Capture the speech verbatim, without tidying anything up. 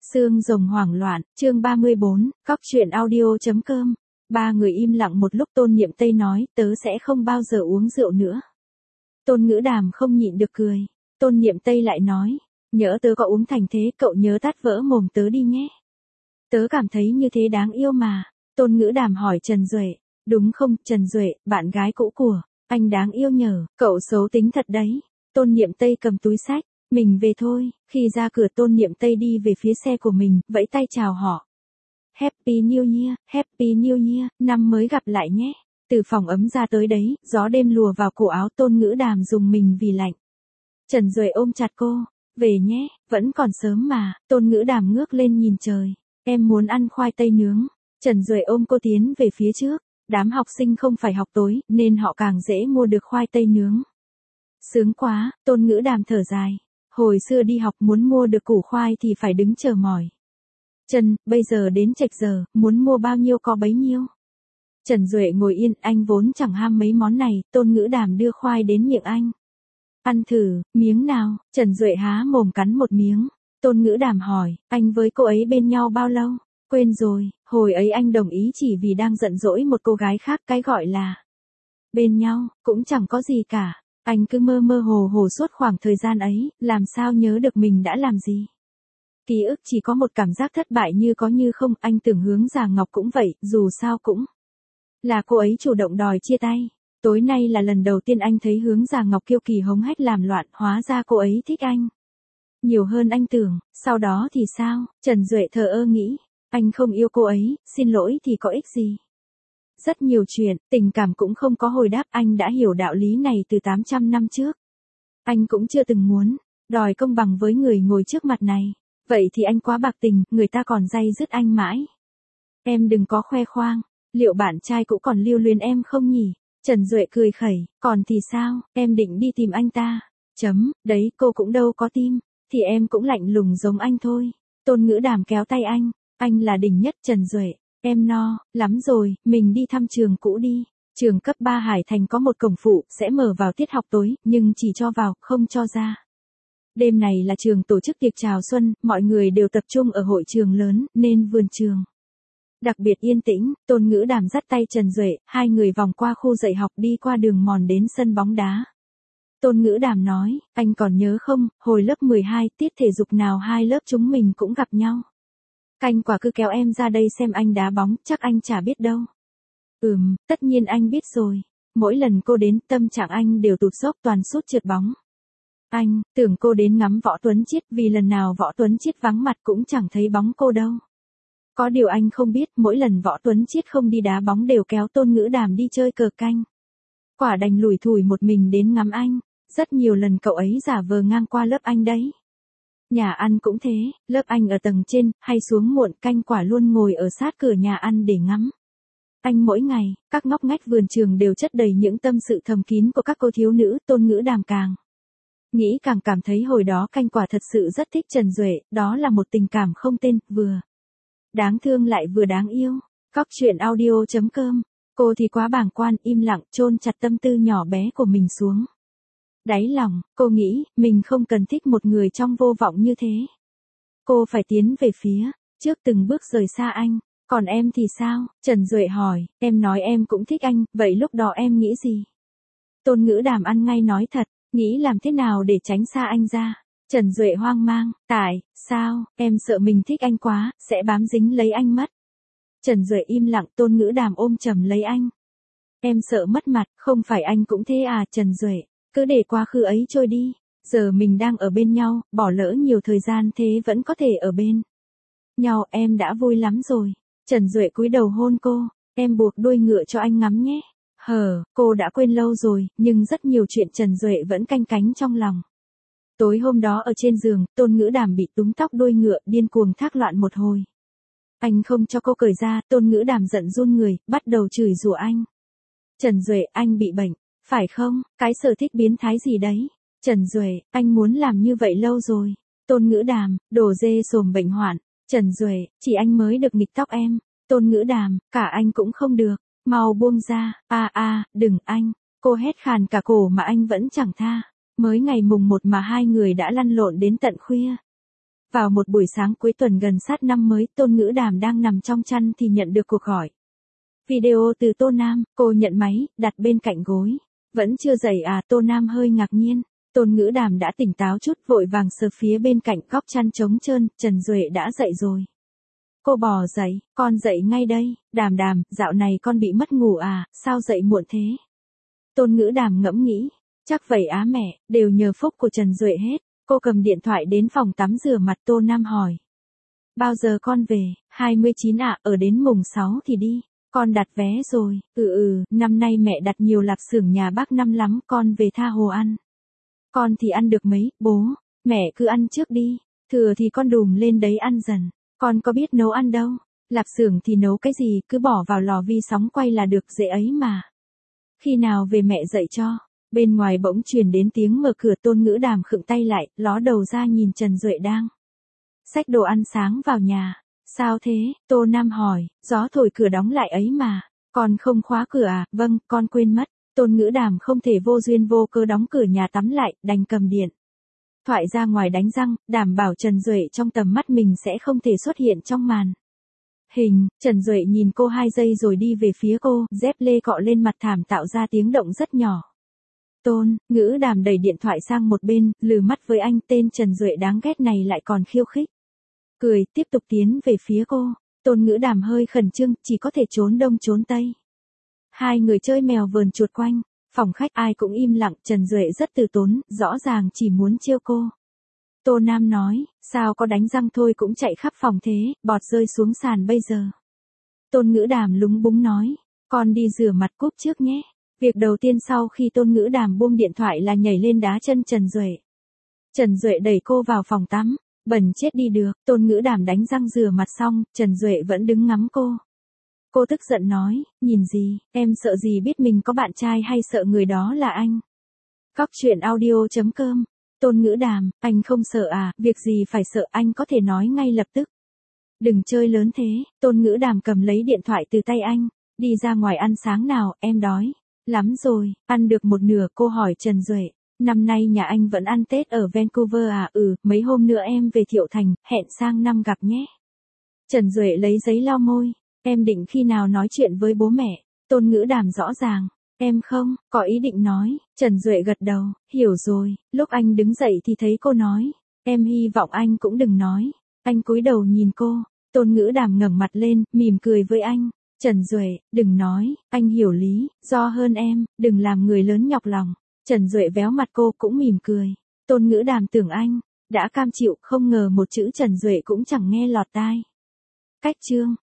Xương rồng hoảng loạn, chương ba mươi bốn, cóc truyện audio.com. Ba người im lặng một lúc. Tôn Niệm Tây nói, tớ sẽ không bao giờ uống rượu nữa. Tôn Ngữ Đàm không nhịn được cười. Tôn Niệm Tây lại nói, nhỡ tớ có uống thành thế, cậu nhớ tát vỡ mồm tớ đi nhé. Tớ cảm thấy như thế đáng yêu mà. Tôn Ngữ Đàm hỏi Trần Duệ, đúng không, Trần Duệ, bạn gái cũ của anh đáng yêu nhờ, cậu xấu tính thật đấy. Tôn Niệm Tây cầm túi xách, mình về thôi. Khi ra cửa Tôn Niệm Tây đi về phía xe của mình, vẫy tay chào họ. Happy New Year, Happy New Year, năm mới gặp lại nhé. Từ phòng ấm ra tới đấy, gió đêm lùa vào cổ áo Tôn Ngữ Đàm dùng mình vì lạnh. Trần Duệ ôm chặt cô, về nhé, vẫn còn sớm mà. Tôn Ngữ Đàm ngước lên nhìn trời, em muốn ăn khoai tây nướng. Trần Duệ ôm cô tiến về phía trước, đám học sinh không phải học tối, nên họ càng dễ mua được khoai tây nướng. Sướng quá, Tôn Ngữ Đàm thở dài. Hồi xưa đi học muốn mua được củ khoai thì phải đứng chờ mỏi. Trần, bây giờ đến chệch giờ, muốn mua bao nhiêu có bấy nhiêu. Trần Duệ ngồi yên, anh vốn chẳng ham mấy món này. Tôn Ngữ Đàm đưa khoai đến miệng anh. Ăn thử, miếng nào. Trần Duệ há mồm cắn một miếng. Tôn Ngữ Đàm hỏi, anh với cô ấy bên nhau bao lâu? Quên rồi, hồi ấy anh đồng ý chỉ vì đang giận dỗi một cô gái khác. Cái gọi là bên nhau, cũng chẳng có gì cả. Anh cứ mơ mơ hồ hồ suốt khoảng thời gian ấy, làm sao nhớ được mình đã làm gì. Ký ức chỉ có một cảm giác thất bại như có như không. Anh tưởng Hướng Già Ngọc cũng vậy, dù sao cũng là cô ấy chủ động đòi chia tay. Tối nay là lần đầu tiên anh thấy Hướng Già Ngọc kiêu kỳ hống hách làm loạn, hóa ra cô ấy thích anh nhiều hơn anh tưởng. Sau đó thì sao? Trần Duệ thờ ơ nghĩ, anh không yêu cô ấy, xin lỗi thì có ích gì. Rất nhiều chuyện, tình cảm cũng không có hồi đáp. Anh đã hiểu đạo lý này từ tám trăm năm trước. Anh cũng chưa từng muốn đòi công bằng với người ngồi trước mặt này. Vậy thì anh quá bạc tình, người ta còn day dứt anh mãi. Em đừng có khoe khoang, liệu bạn trai cũ còn lưu luyến em không nhỉ? Trần Duệ cười khẩy, còn thì sao, em định đi tìm anh ta. Chấm, đấy cô cũng đâu có tim, thì em cũng lạnh lùng giống anh thôi. Tôn Ngữ Đàm kéo tay anh, anh là đỉnh nhất. Trần Duệ, em no lắm rồi, mình đi thăm trường cũ đi. Trường cấp ba Hải Thành có một cổng phụ, sẽ mở vào tiết học tối, nhưng chỉ cho vào, không cho ra. Đêm này là trường tổ chức tiệc chào xuân, mọi người đều tập trung ở hội trường lớn, nên vườn trường đặc biệt yên tĩnh. Tôn Ngữ Đàm dắt tay Trần Duệ, hai người vòng qua khu dạy học đi qua đường mòn đến sân bóng đá. Tôn Ngữ Đàm nói, anh còn nhớ không, hồi lớp mười hai, tiết thể dục nào hai lớp chúng mình cũng gặp nhau. Canh quả cứ kéo em ra đây xem anh đá bóng, chắc anh chả biết đâu. Ừm, tất nhiên anh biết rồi. Mỗi lần cô đến, tâm trạng anh đều tụt dốc, toàn sút trượt bóng. Anh tưởng cô đến ngắm Võ Tuấn Chiết, vì lần nào Võ Tuấn Chiết vắng mặt cũng chẳng thấy bóng cô đâu. Có điều anh không biết, mỗi lần Võ Tuấn Chiết không đi đá bóng đều kéo Tôn Ngữ Đàm đi chơi cờ canh. Quả đành lủi thủi một mình đến ngắm anh. Rất nhiều lần cậu ấy giả vờ ngang qua lớp anh đấy. Nhà ăn cũng thế, lớp anh ở tầng trên, hay xuống muộn, canh quả luôn ngồi ở sát cửa nhà ăn để ngắm anh mỗi ngày. Các ngóc ngách vườn trường đều chất đầy những tâm sự thầm kín của các cô thiếu nữ. Tôn Ngữ Đàm càng nghĩ càng cảm thấy hồi đó canh quả thật sự rất thích Trần Duệ. Đó là một tình cảm không tên, vừa đáng thương lại vừa đáng yêu. Cóc truyện audio.com. Cô thì quá bàng quan, im lặng, chôn chặt tâm tư nhỏ bé của mình xuống đáy lòng. Cô nghĩ, mình không cần thích một người trong vô vọng như thế. Cô phải tiến về phía trước từng bước rời xa anh. Còn em thì sao? Trần Duệ hỏi, em nói em cũng thích anh, vậy lúc đó em nghĩ gì? Tôn Ngữ Đàm ăn ngay nói thật, nghĩ làm thế nào để tránh xa anh ra. Trần Duệ hoang mang, tại sao, em sợ mình thích anh quá, sẽ bám dính lấy anh mất. Trần Duệ im lặng. Tôn Ngữ Đàm ôm chầm lấy anh. Em sợ mất mặt, không phải anh cũng thế à? Trần Duệ, cứ để quá khứ ấy trôi đi. Giờ mình đang ở bên nhau, bỏ lỡ nhiều thời gian thế vẫn có thể ở bên nhau, em đã vui lắm rồi. Trần Duệ cúi đầu hôn cô, em buộc đuôi ngựa cho anh ngắm nhé. Hờ, cô đã quên lâu rồi, nhưng rất nhiều chuyện Trần Duệ vẫn canh cánh trong lòng. Tối hôm đó ở trên giường, Tôn Ngữ Đàm bị túm tóc đuôi ngựa, điên cuồng thác loạn một hồi. Anh không cho cô cởi ra. Tôn Ngữ Đàm giận run người, bắt đầu chửi rủa anh. Trần Duệ, anh bị bệnh, phải không? Cái sở thích biến thái gì đấy? Trần Duệ, anh muốn làm như vậy lâu rồi. Tôn Ngữ Đàm, đồ dê sồm bệnh hoạn. Trần Duệ, chỉ anh mới được nghịch tóc em. Tôn Ngữ Đàm, cả anh cũng không được. Mau buông ra, a a, đừng anh. Cô hét khàn cả cổ mà anh vẫn chẳng tha. Mới ngày mùng một mà hai người đã lăn lộn đến tận khuya. Vào một buổi sáng cuối tuần gần sát năm mới, Tôn Ngữ Đàm đang nằm trong chăn thì nhận được cuộc gọi video từ Tô Nam, cô nhận máy, đặt bên cạnh gối. Vẫn chưa dậy à? Tô Nam hơi ngạc nhiên. Tôn Ngữ Đàm đã tỉnh táo chút, vội vàng sờ phía bên cạnh góc chăn trống trơn, Trần Duệ đã dậy rồi. Cô bò dậy, con dậy ngay đây. Đàm Đàm, dạo này con bị mất ngủ à, sao dậy muộn thế? Tôn Ngữ Đàm ngẫm nghĩ, chắc vậy á mẹ, đều nhờ phúc của Trần Duệ hết. Cô cầm điện thoại đến phòng tắm rửa mặt. Tô Nam hỏi, bao giờ con về? hai mươi chín ạ, à, ở đến mùng sáu thì đi. Con đặt vé rồi. Ừ ừ, năm nay mẹ đặt nhiều lạp xưởng nhà bác Năm lắm, con về tha hồ ăn. Con thì ăn được mấy, bố, mẹ cứ ăn trước đi, thừa thì con đùm lên đấy ăn dần. Con có biết nấu ăn đâu, lạp xưởng thì nấu cái gì, cứ bỏ vào lò vi sóng quay là được, dễ ấy mà. Khi nào về mẹ dạy cho. Bên ngoài bỗng truyền đến tiếng mở cửa. Tôn Ngữ Đàm khựng tay lại, ló đầu ra nhìn Trần Duệ đang xách đồ ăn sáng vào nhà. Sao thế? Tô Nam hỏi, gió thổi cửa đóng lại ấy mà. Con không khóa cửa à? Vâng, con quên mất. Tôn Ngữ Đàm không thể vô duyên vô cớ đóng cửa nhà tắm lại, đành cầm điện thoại ra ngoài đánh răng, đảm bảo Trần Duệ trong tầm mắt mình sẽ không thể xuất hiện trong màn hình. Trần Duệ nhìn cô hai giây rồi đi về phía cô, dép lê cọ lên mặt thảm tạo ra tiếng động rất nhỏ. Tôn Ngữ Đàm đẩy điện thoại sang một bên, lừ mắt với anh. Tên Trần Duệ đáng ghét này lại còn khiêu khích. Cười, tiếp tục tiến về phía cô. Tôn Ngữ Đàm hơi khẩn trương, chỉ có thể trốn đông trốn tây. Hai người chơi mèo vờn chuột quanh. Phòng khách ai cũng im lặng. Trần Duệ rất từ tốn, rõ ràng chỉ muốn trêu cô. Tô Nam nói, sao có đánh răng thôi cũng chạy khắp phòng thế, bọt rơi xuống sàn bây giờ. Tôn Ngữ Đàm lúng búng nói, con đi rửa mặt cúp trước nhé. Việc đầu tiên sau khi Tôn Ngữ Đàm buông điện thoại là nhảy lên đá chân Trần Duệ. Trần Duệ đẩy cô vào phòng tắm, bẩn chết đi được. Tôn Ngữ Đàm đánh răng rửa mặt xong, Trần Duệ vẫn đứng ngắm cô. Cô tức giận nói, nhìn gì, em sợ gì biết mình có bạn trai hay sợ người đó là anh. Góc truyện audio chấm com. Tôn Ngữ Đàm, anh không sợ à? Việc gì phải sợ, anh có thể nói ngay lập tức. Đừng chơi lớn thế. Tôn Ngữ Đàm cầm lấy điện thoại từ tay anh, đi ra ngoài ăn sáng nào, em đói lắm rồi. Ăn được một nửa. Cô hỏi Trần Duệ, năm nay nhà anh vẫn ăn Tết ở Vancouver à? Ừ, mấy hôm nữa em về Thiệu Thành, hẹn sang năm gặp nhé. Trần Duệ lấy giấy lau môi, em định khi nào nói chuyện với bố mẹ? Tôn Ngữ Đàm rõ ràng, em không có ý định nói. Trần Duệ gật đầu, hiểu rồi. Lúc anh đứng dậy thì thấy cô nói, em hy vọng anh cũng đừng nói. Anh cúi đầu nhìn cô. Tôn Ngữ Đàm ngẩng mặt lên, mỉm cười với anh. Trần Duệ, đừng nói, anh hiểu lý do hơn em, đừng làm người lớn nhọc lòng. Trần Duệ véo mặt cô cũng mỉm cười. Tôn Ngữ Đàm tưởng anh đã cam chịu, không ngờ một chữ Trần Duệ cũng chẳng nghe lọt tai. Cách chương